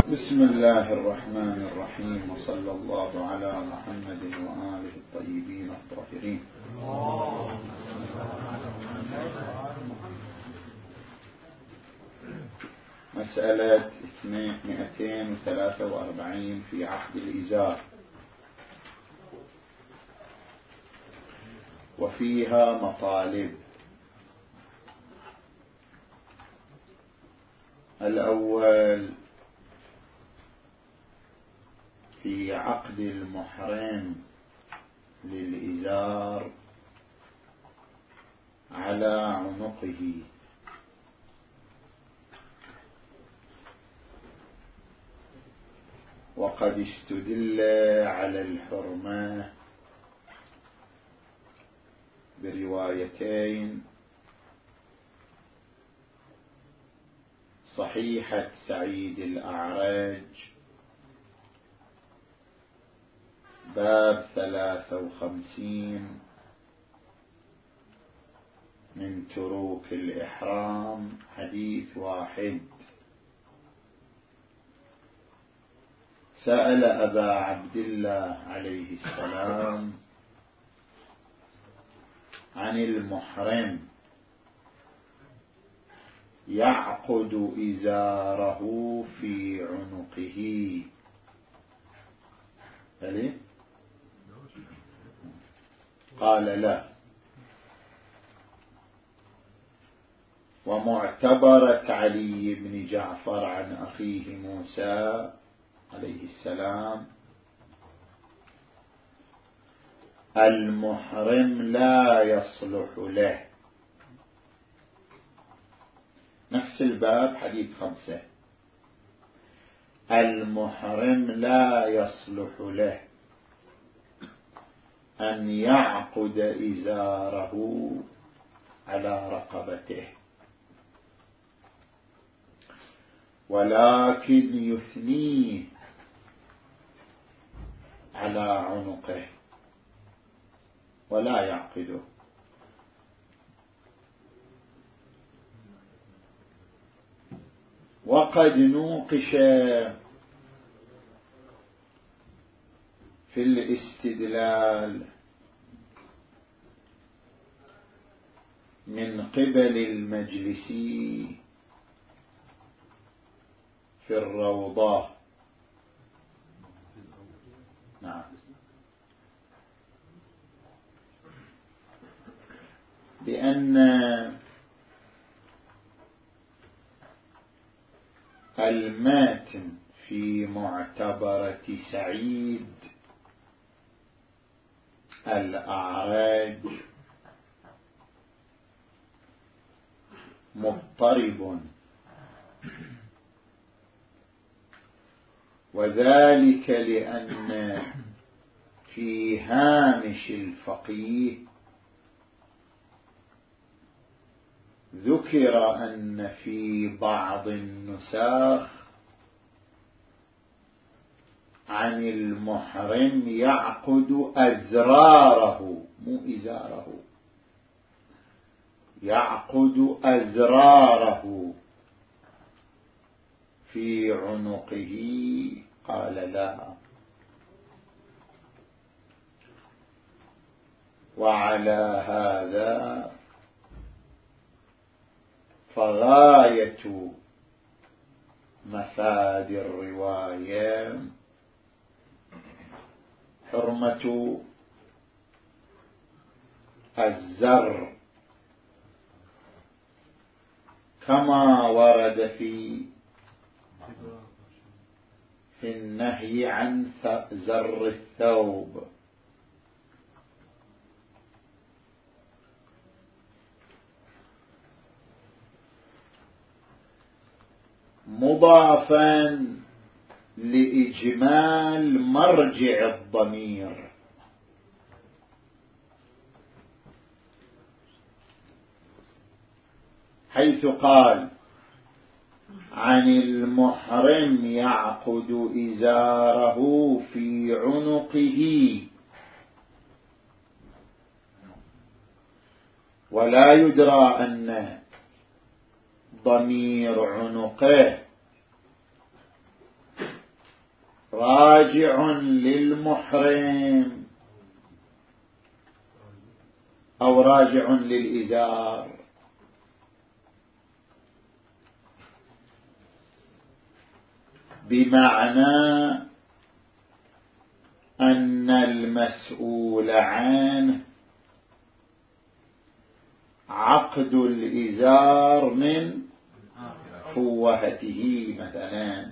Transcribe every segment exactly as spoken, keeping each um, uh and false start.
بسم الله الرحمن الرحيم، وصلى الله على محمد وآله الطيبين الطاهرين. مسألة مئتين وثلاثة وأربعين في عقد الإزار، وفيها مطالب. الأول في عقد المحرم للإزار على عنقه، وقد استدل على الحرمة بروايتين: صحيحة سعيد الأعرج باب ثلاثة وخمسين من تروك الإحرام، حديث واحد. سأل أبا عبد الله عليه السلام عن المحرم يعقد إزاره في عنقه، قال لا. ومعتبرة علي بن جعفر عن أخيه موسى عليه السلام: المحرم لا يصلح له. نفس الباب، حديث خمسة: المحرم لا يصلح له أن يعقد إزاره على رقبته، ولكن يثنيه على عنقه ولا يعقده. وقد نوقش في الاستدلال من قبل المجلسي في الروضة، نعم، بأن الماتن في معتبرة سعيد الأعرج مضطرب، وذلك لأن في هامش الفقيه ذكر أن في بعض النساخ عن المحرم يعقد أزراره، مو إزاره، يعقد أزراره في عنقه، قال لا. وعلى هذا فغاية مفاد الرواية حرمة الزر، كما ورد في في النهي عن زر الثوب. مضافا لإجمال مرجع الضمير، حيث قال: عن المحرم يعقد إزاره في عنقه، ولا يدرى أن ضمير عنقه راجع للمحرم أو راجع للإزار؟ بمعنى أن المسؤول عنه عقد الإزار من فوهته مثلا،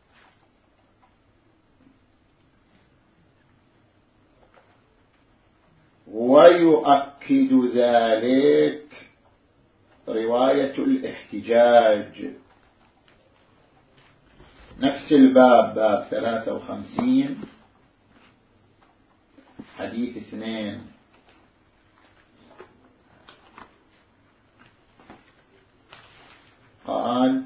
ويؤكد ذلك رواية الاحتجاج، نفس الباب، باب ثلاثة وخمسين حديث اثنين. قال: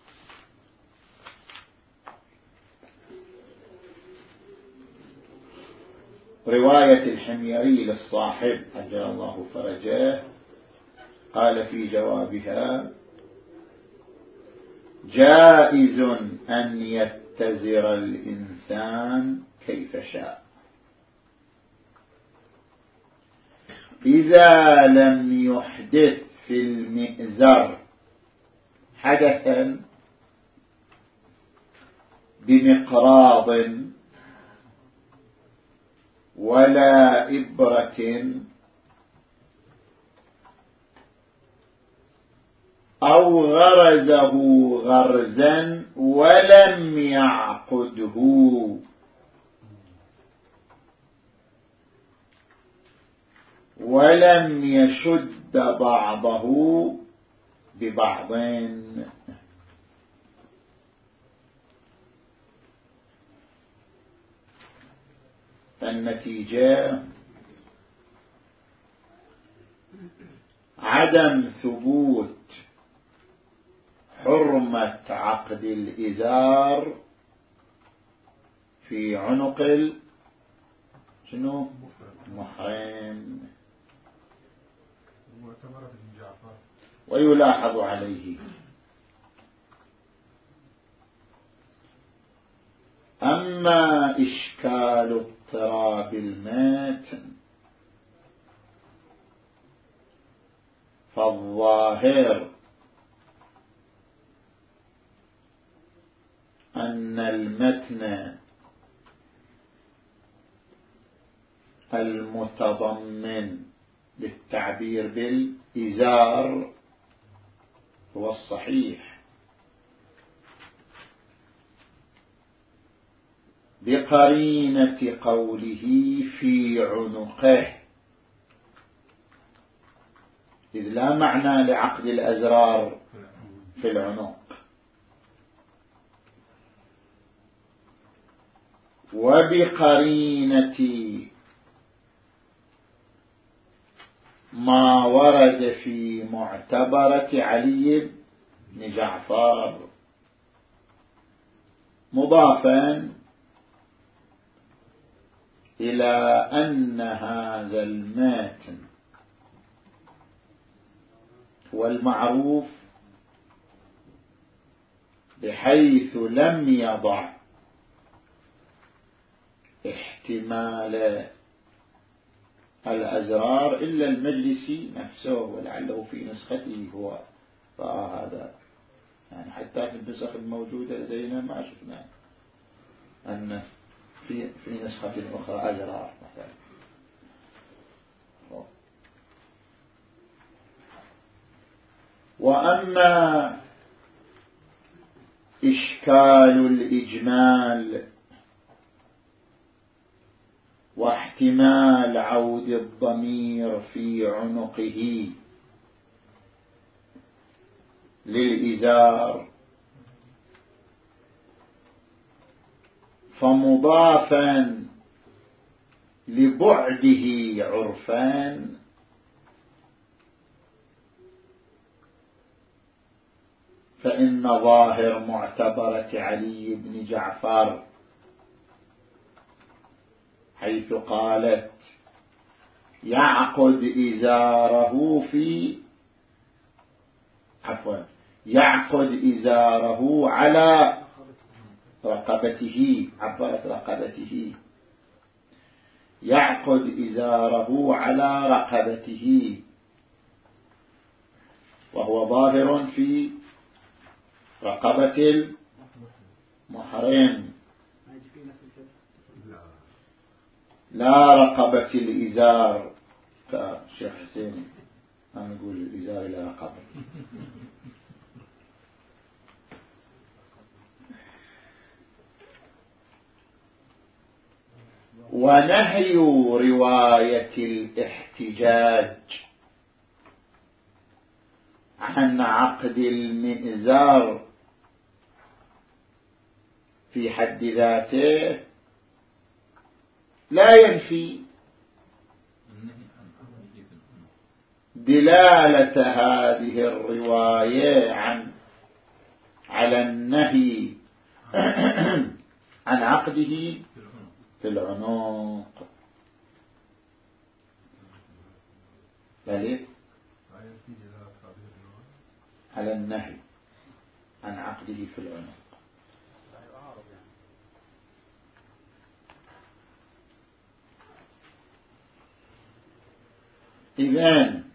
رواية الحميري للصاحب عجل الله فرجه، قال في جوابها: جائز أن يتزر الإنسان كيف شاء إذا لم يحدث في المئزر حدثا بمقراض ولا إبرة أو غرزه غرزا ولم يعقده ولم يشد بعضه ببعض. النتيجة عدم ثبوت حرمة عقد الإزار في عنق شنو محرم. ويلاحظ عليه أما إشكال اضطراب المتن فالظاهر أن المتن المتضمن للتعبير بالإزار هو الصحيح بقرينة قوله في عنقه، إذ لا معنى لعقد الأزرار في العنق، وبقرينة ما ورد في معتبرة علي بن جعفر، مضافا إلى أن هذا المتن هو المعروف بحيث لم يضع احتمال الأزرار إلا المجلسي نفسه، ولعله في نسخته هو رأى هذا، يعني حتى في النسخ الموجودة لدينا ما شفنا أن في في نسخة أخرى أزرار مثلا. وأما إشكال الإجمال واحتمال عود الضمير في عنقه للإزار فمضافا لبعده عرفان فإن ظاهر معتبرة علي بن جعفر حيث قالت يعقد إزاره في عفوا يعقد إزاره على رقبته، عبرت رقبته، يعقد إزاره على رقبته، وهو ظاهر في رقبة المحرم، لا رقبة الإزار كشيخ حسين ما نقول الإزار لا رقبة. ونهي رواية الاحتجاج عن عقد المئزار في حد ذاته لا ينفي دلالة هذه الرواية عن على النهي عن عقده في العنق. بل على النهي عن عقده في العنق. إذن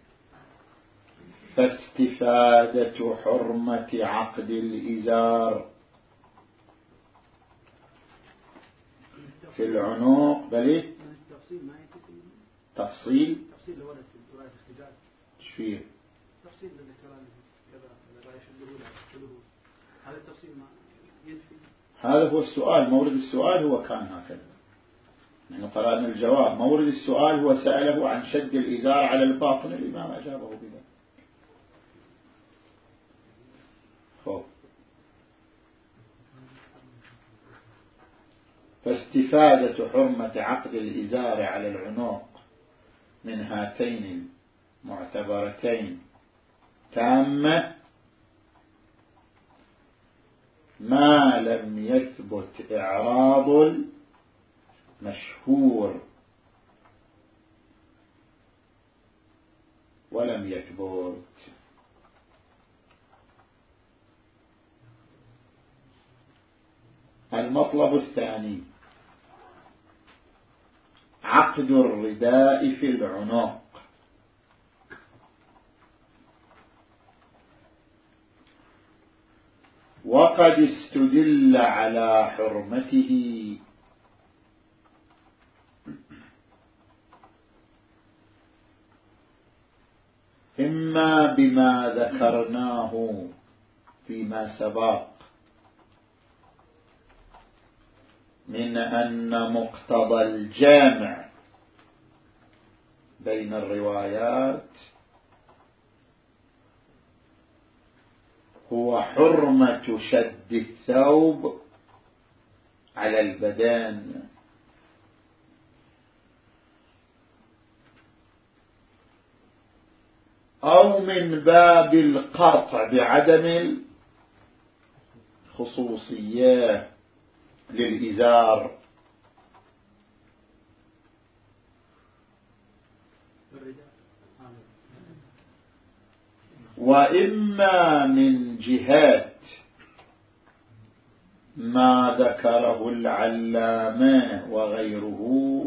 فاستفادة حرمة عقد الإزار في العنق بل تفصيل تفصيل لورد في رواية الاحتجاج شفير تفصيل لذكران كذا لا يشده لا يشده هذا التفصيل ما ينفي. هذا هو السؤال، مورد السؤال هو كان هكذا، نحن قرأنا الجواب. مورد السؤال هو سأله عن شد الإزار على الباطن، الإمام أجابه بذلك. خب فاستفادة حرمة عقد الإزار على العنق من هاتين المعتبرتين تامة ما لم يثبت إعراض المشهور، ولم يثبت المطلب الثاني عقد الرداء في العنق. وقد استدل على حرمته إما بما ذكرناه فيما سبق من أن مقتضى الجامع بين الروايات هو حرمة شد الثوب على البدن، أو من باب القطع بعدم الخصوصية للإزار، وإما من جهة ما ذكره العلامة وغيره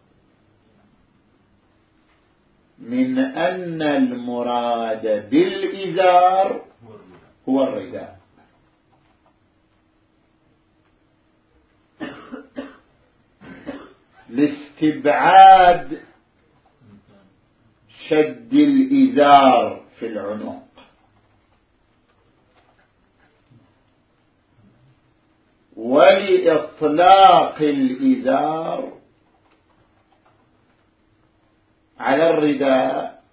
من أن المراد بالإزار هو الرداء، لاستبعاد شد الإزار في العنق، ولإطلاق الإزار على الرداء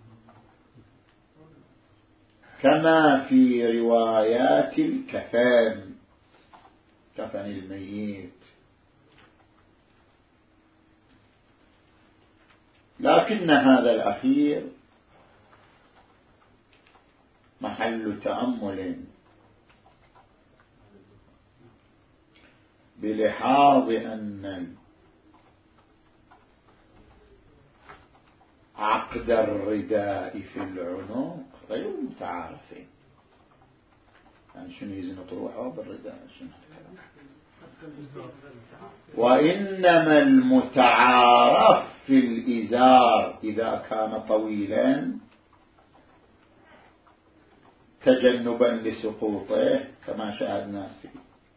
كما في روايات الكفن، كفن الميت. لكن هذا الأخير محل تأمل بلحاظ أن عقد الرداء في العنق غير متعارفين. يعني شنو يزن طروحه بالرداء؟ شنو الكلام؟ وإنما المتعارف في الإزار إذا كان طويلا تجنبا لسقوطه كما شاهدنا فيه.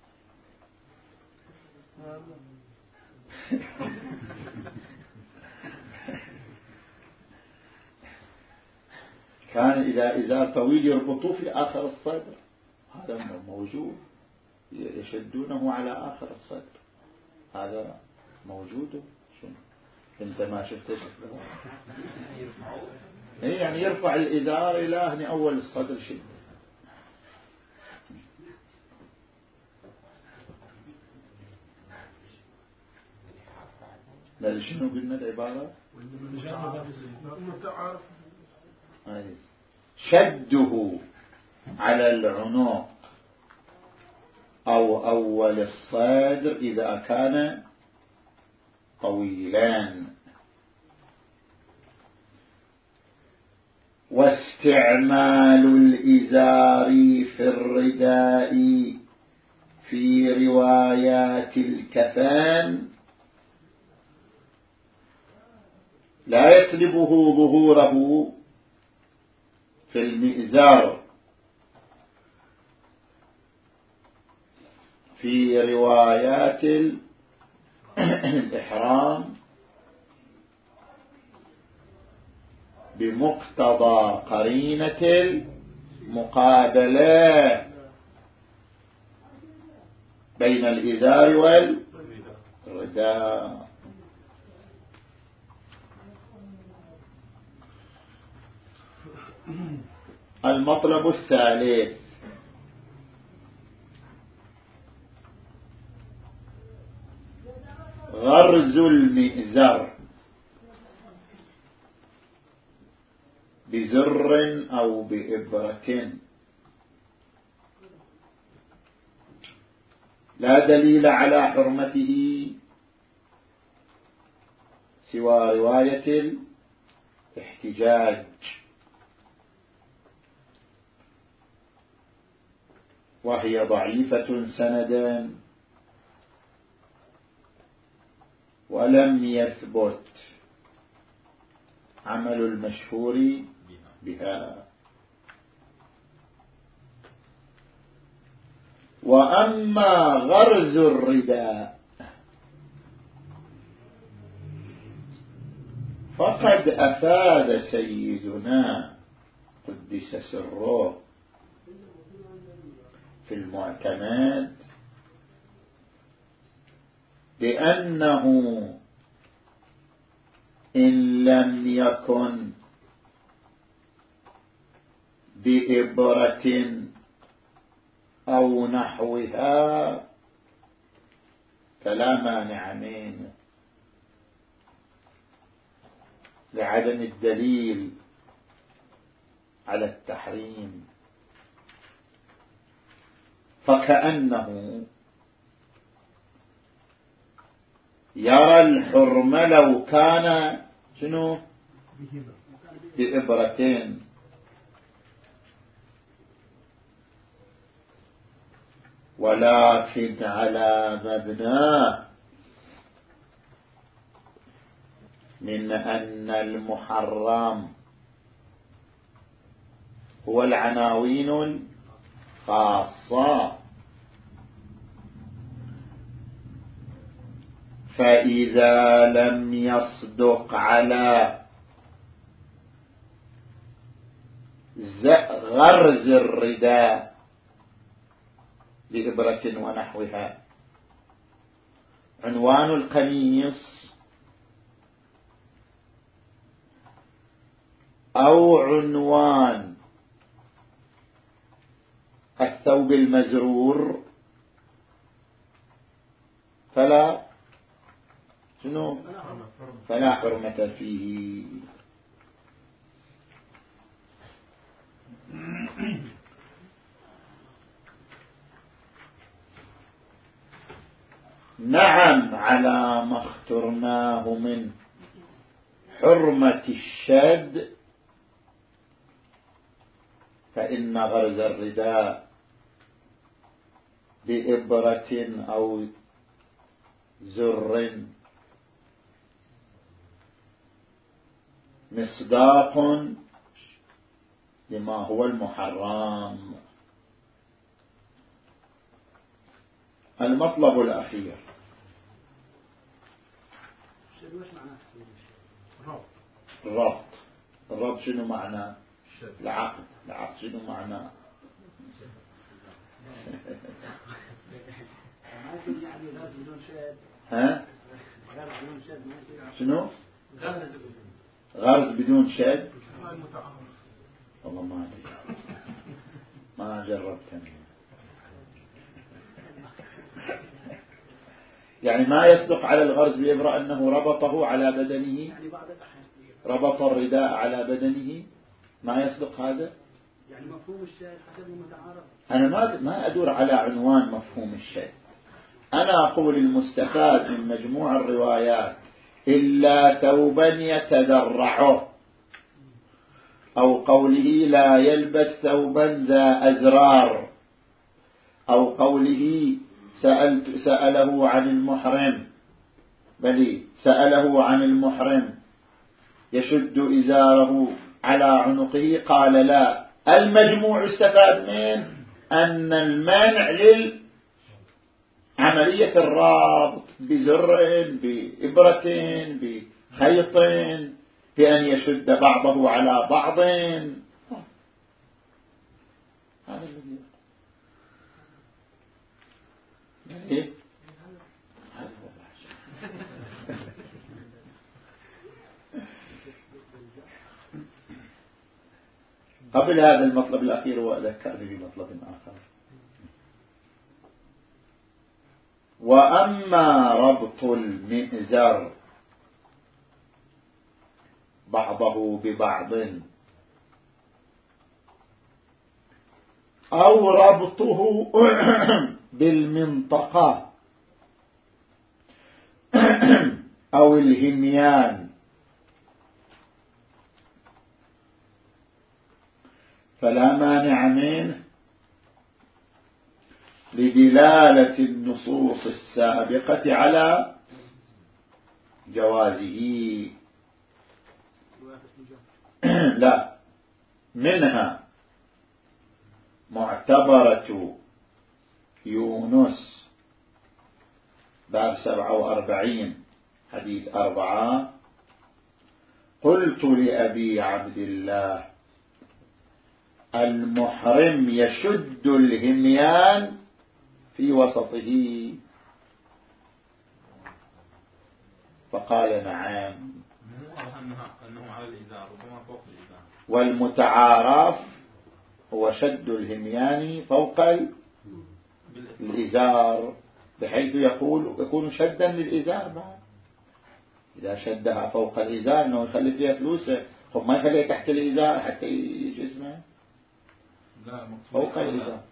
كان إذا إزار طويل يربطوه في آخر الصدر، هذا موجود، يشدونه على آخر الصدر، هذا موجود. انت ما شفته شكله؟ ايه يعني يرفع الإزار إلى هنا أول الصدر شد. لا شنو قلنا العبارة؟ شده على العنق أو أول الصدر إذا كان طويلان، واستعمال الإزار في الرداء في روايات الكفان لا يسلبه ظهوره في المئزار في روايات الإحرام بمقتضى قرينة المقابلة بين الإزار والرداء. المطلب الثالث غرز المئزر بزر أو بإبرة، لا دليل على حرمته سوى رواية الاحتجاج، وهي ضعيفة سندا ولم يثبت عمل المشهور بها. وأما غرز الرداء فقد أفاد سيدنا قدس سره في المعتمد بأنه إن لم يكن بإبرة أو نحوها فلا مانع منه لعدم الدليل على التحريم، فكأنه يرى الحرم لو كان شنو بإبرتين، ولكن على مبناه من أن المحرم هو العناوين الخاصة، فإذا لم يصدق على غرز الرداء بإبرة ونحوها عنوان القميص أو عنوان الثوب المزرور فلا شنو فلا حرمة فيه. نعم على ما اخترناه من حرمة الشد، فإن غرز الرداء بإبرة أو زر مصداق لما هو المحرم. المطلب الأخير الربط. الربط شنو معناه؟ العقد. العقد شنو معناه؟ ها؟ شنو؟ غرز بدون شد. والله ما أدري، ما جربت. يعني ما يصدق على الغرز بإبرة أنه ربطه على بدنه، ربط الرداء على بدنه، ما يصدق هذا. يعني مفهوم الشيء حسب المتعارف. أنا ما ما أدور على عنوان مفهوم الشيء، أنا أقول المستفاد من مجموع الروايات إلا ثوبا يتدرعه، أو قوله لا يلبس ثوبا ذا أزرار، أو قوله سألت سأله عن المحرم، بل سأله عن المحرم يشد إزاره على عنقه قال لا. المجموع استفاد من أن المانع للعملية الرابط بزر بإبرة بخيط بأن يشد بعضه على بعض. هذا الذي إيه؟ قبل هذا المطلب الأخير وأذكرني بمطلب آخر. وأما ربط المئزر بعضه ببعض أو ربطه بالمنطقة أو الهميان فلا مانع منه لدلالة النصوص السابقة على جوازه. لا، منها معتبرة يونس باب سبعة وأربعين حديث أربعة: قلت لأبي عبد الله المحرم يشد الهميان في وسطه، فقال نعم. والمتعارف هو شد الهميان فوق الإزار، بحيث يقول يكون شدا للإزار بعد. إذا شدها فوق الإزار أنه يخلي فيها فلوسه، خب ما يخليها تحت الإزار حتى يجي اسمه فوق الإزار.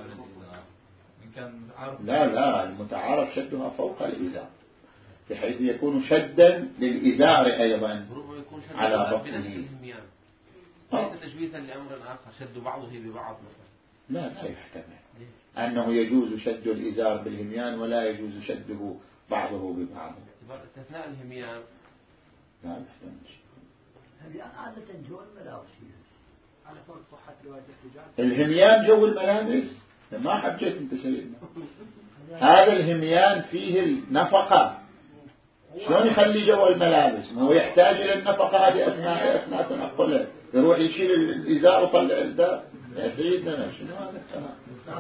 لا لا، المتعارف شدها فوق الإزار بحيث يكون شدا للإزار أيضا على بطنه. ليس تجويزا لأمر آخر شد بعضه ببعض مثلا. لا لا يحتمل أنه يجوز شد الإزار بالهميان ولا يجوز شده بعضه ببعض. استثناء الهميان لا يحتمل. الهميان عادة جو الملابس، على فرض صحة رواية الاحتجاج. الهميان جو الملابس؟ ما حبيت انت سيدنا. هذا الهميان فيه النفقة، شلون يخلي جو الملابس؟ هو يحتاج إلى النفقة هذه أثناء أثناء تنقله، يروح يشيل الإزار وطلع الدار. يا سيدنا شنو هذا الكلام؟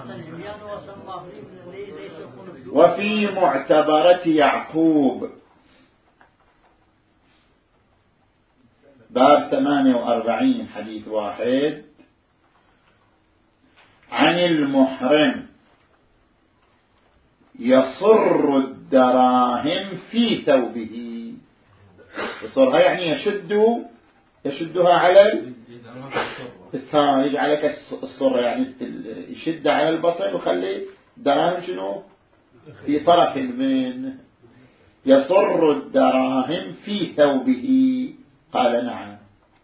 وفي معتبرة يعقوب باب ثمانية وأربعين حديث واحد: عن المحرم يصر الدراهم في ثوبه. يصرها يعني يشد يشدها على الثاني، يجعلك الصر يعني يشد على البطن ويخلي الدراهم شنو في طرف من. يصر الدراهم في ثوبه، قال نعم.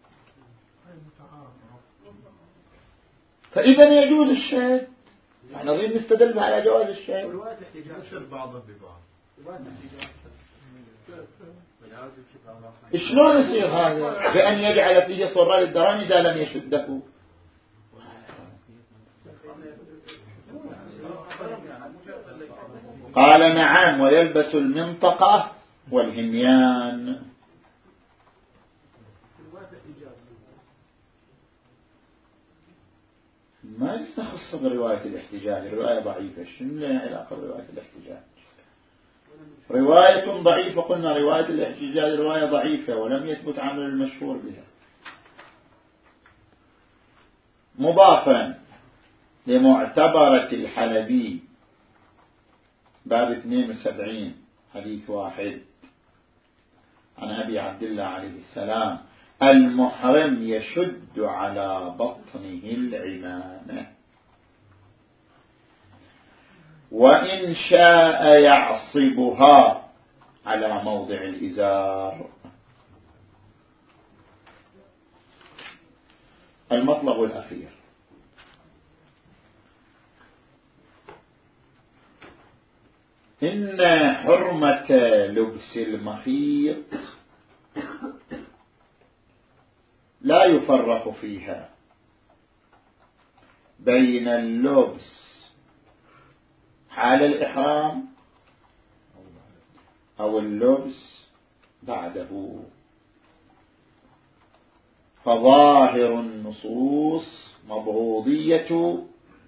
فإذا يجوز الشد، نريد نستدل على جواز الشد. يصير بعضه ببعض. شلون يصير هذا بأن يجعل فيه صرة للدران إذا لم يشده؟ قال نعم ويلبس المنطقة والهميان. ما يستخص برواية الاحتجاج، رواية ضعيفة، شنو لها علاقة برواية الاحتجاج؟ رواية ضعيفة، قلنا رواية الاحتجاج رواية ضعيفة ولم يثبت عمل المشهور بها. مضافا لمعتبرة الحلبي باب اثنين وسبعين حديث واحد عن أبي عبد الله عليه السلام: المحرم يشد على بطنه العمامة وإن شاء يعصبها على موضع الإزار. المطلب الأخير: إن حرمة لبس المخيط لا يفرق فيها بين اللبس حال الإحرام أو اللبس بعده، فظاهر النصوص مبغوضية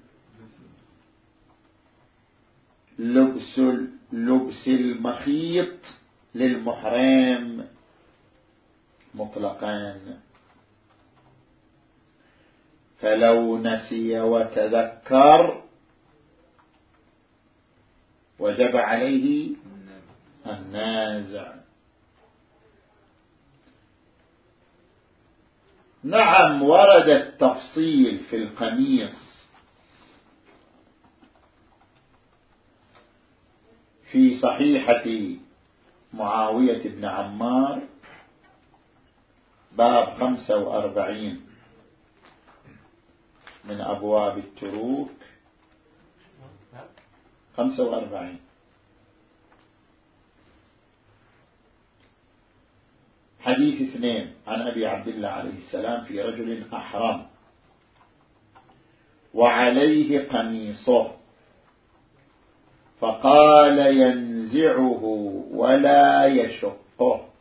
لبس لبس المخيط للمحرم مطلقا، فلو نسي وتذكر وجب عليه النازع. نعم ورد التفصيل في القميص في صحيحة معاوية بن عمار باب خمسة وأربعين من أبواب التروك، خمسة وأربعين حديث اثنين عن أبي عبد الله عليه السلام في رجل أحرم وعليه قميصه فقال ينزعه ولا يشقه،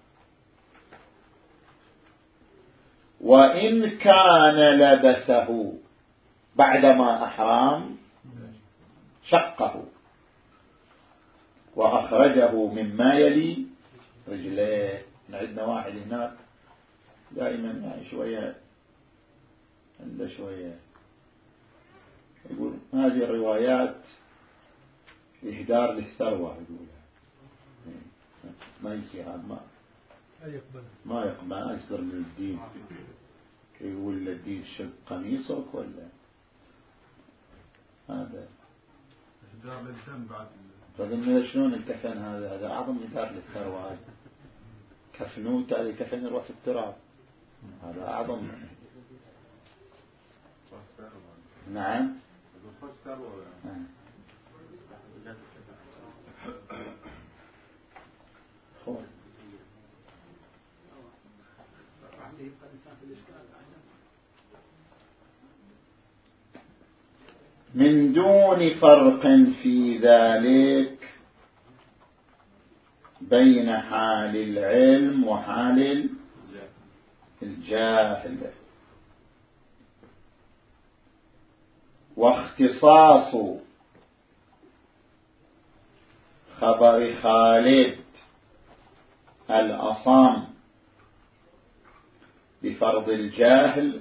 وإن كان لبسه بعدما أحرم شقه وأخرجه مما يلي رجليه. عندنا واحد هناك دائما يعني شوية عنده شوية يقول هذه الروايات إهدار للثروة، يقولها ما يصير هذا، ما ما يقبل، ما يصير من الدين. يقول الدين شق قميصك ولا هذا إهدار للدم بعد. فقلنا شلون الكفن هذا؟ هذا أعظم إهدار للثروة. كفنوت هذا كفن يروح في التراب، هذا أعظم. نعم من دون فرق في ذلك بين حال العلم وحال الجاهل، واختصاص خبر خالد الأصم بفرض الجاهل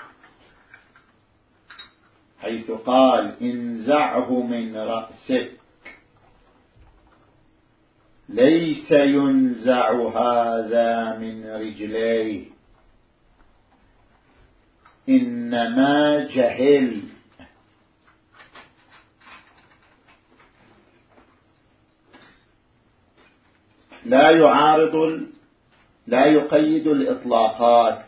حيث قال انزعه من رأسك، ليس ينزع هذا من رجليه، إنما جهل. لا يعارض لا يقيد الإطلاقات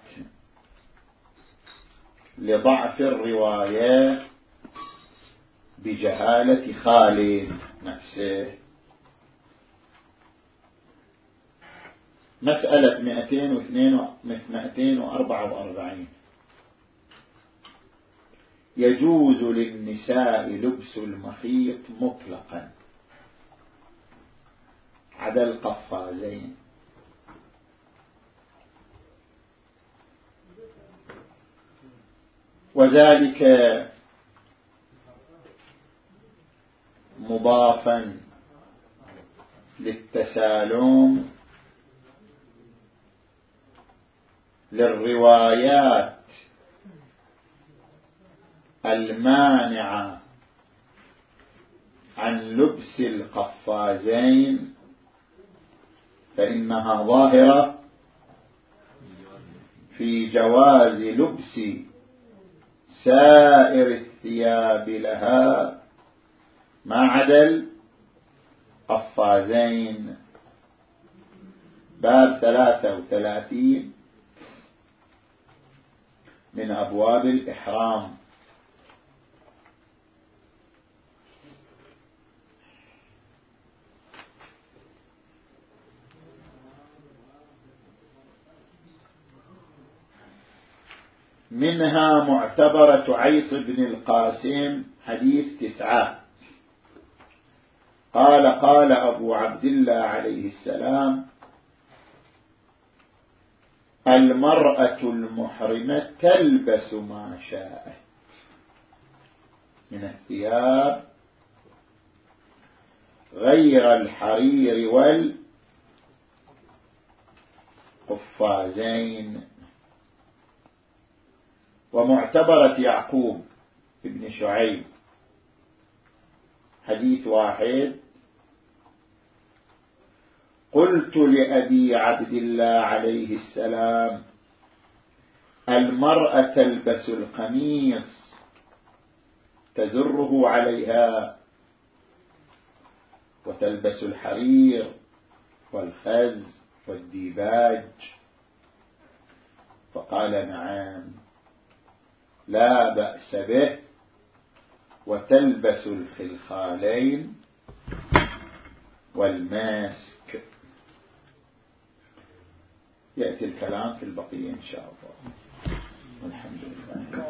لضعف الرواية بجهالة خالد نفسه. مسألة مئتين وأربعة وأربعين. يجوز للنساء لبس المخيط مطلقا عدا القفازين، وذلك مضافا للتسالم للروايات المانعة عن لبس القفازين، فإنها ظاهرة في جواز لبس سائر الثياب لها ما عدا القفازين. باب ثلاثة وثلاثين من أبواب الإحرام. منها معتبرة عيص بن القاسم حديث تسعة قال قال أبو عبد الله عليه السلام: المرأة المحرمة تلبس ما شاءت من الثياب غير الحرير والقفازين. ومعتبرة يعقوب ابن شعيب حديث واحد: قلت لأبي عبد الله عليه السلام: المرأة تلبس القميص تزره عليها وتلبس الحرير والخز والديباج؟ فقال: نعم، لا بأس به، وتلبس الخلخالين والماسك. يأتي الكلام في البقية إن شاء الله. والحمد لله.